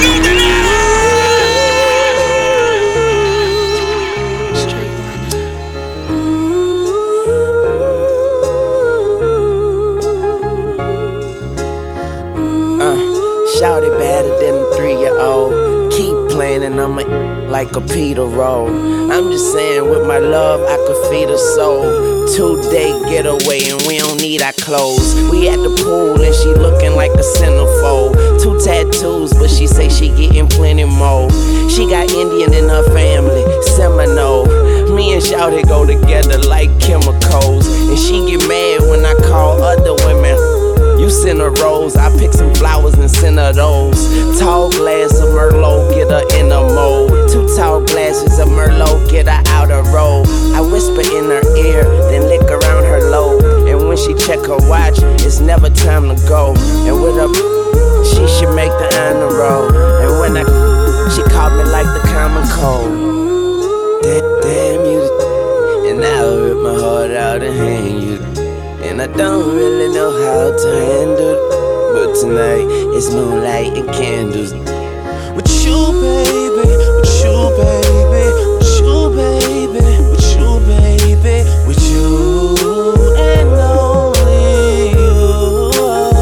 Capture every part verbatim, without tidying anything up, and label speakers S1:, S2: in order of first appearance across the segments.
S1: Shouted better than a three-year-old. Keep playing and I'm a like a Peter roll. I'm just saying with my love I could feed a soul. Two-day getaway and we don't need our clothes. We at the pool and she looking like a centerfold. Two tattoos but she say she getting plenty more. She got Indian in her family, Seminole. Me and Shouty go together like chemicals. And she get mad when I call other women. You send her rose, I pick some flowers and send her those. Tall glass of Merlot, get her in a mold. Two tall glasses of Merlot, get her out of roll. I whisper in her ear, then lick around her lobe. And when she check her watch, it's never time to go. And with her, she should make the honor roll. And when I, she called me like the common cold. Damn, damn you, and I'll rip my heart out and hang you. And I don't really know how to handle it, but tonight it's moonlight and candles. With you, baby, with you, baby, with you, baby, with you, baby, with you, and only you.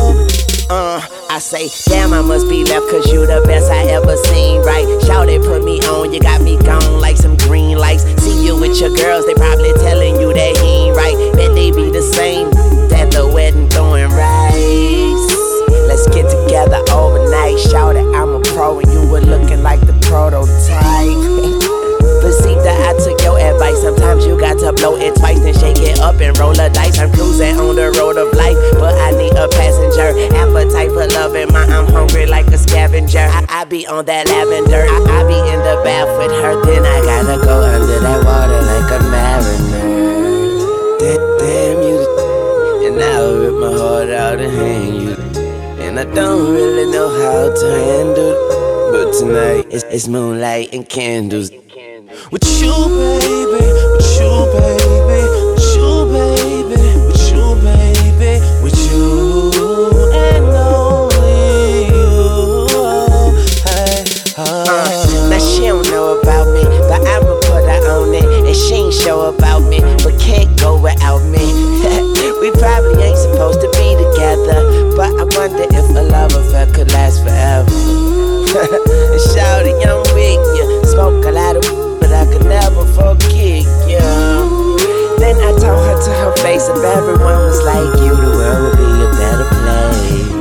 S1: Uh, I say, damn, I must be left cause you the best I ever seen, right? Shouty put me on, you got me gone like some green lights. See you with your girls, they probably telling you that he ain't right. Bet they be the same at the wedding throwing rice. Let's get together overnight. Shout it, I'm a pro and you were looking like the prototype. But see that I took your advice. Sometimes you got to blow it twice, then shake it up and roll a dice. I'm cruising on the road of life, but I need a passenger. Appetite for loving my, I'm hungry like a scavenger. I, I be on that lavender. I, I be in the bath with her, then I gotta go under that water like a mariner. Damn, damn you, and I'll rip my heart out and hang you. And I don't really know how to handle it, but tonight it's, it's moonlight and candles. With you, baby, with you, baby, with you, baby, with you, baby, with you, and only you. Hey, oh. uh, now she don't know about me, but I'ma put her on it. And she ain't sure about me, but can't go without me. We probably ain't supposed to be together, but I wonder if a love affair could last forever. And Shouty, I'm with ya, smoke a lot of, but I could never forget ya. Then I told her to her face, if everyone was like you, the world would be a better place.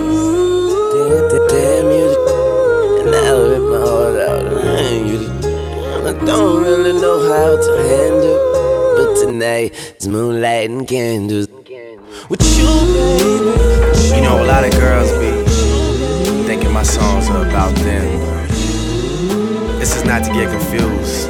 S1: Damn, damn you, and I'll rip my heart out and hang you. I don't really know how to handle, but tonight it's moonlight and candles. With you, baby.
S2: You know, a lot of girls be thinking my songs are about them. This is not to get confused.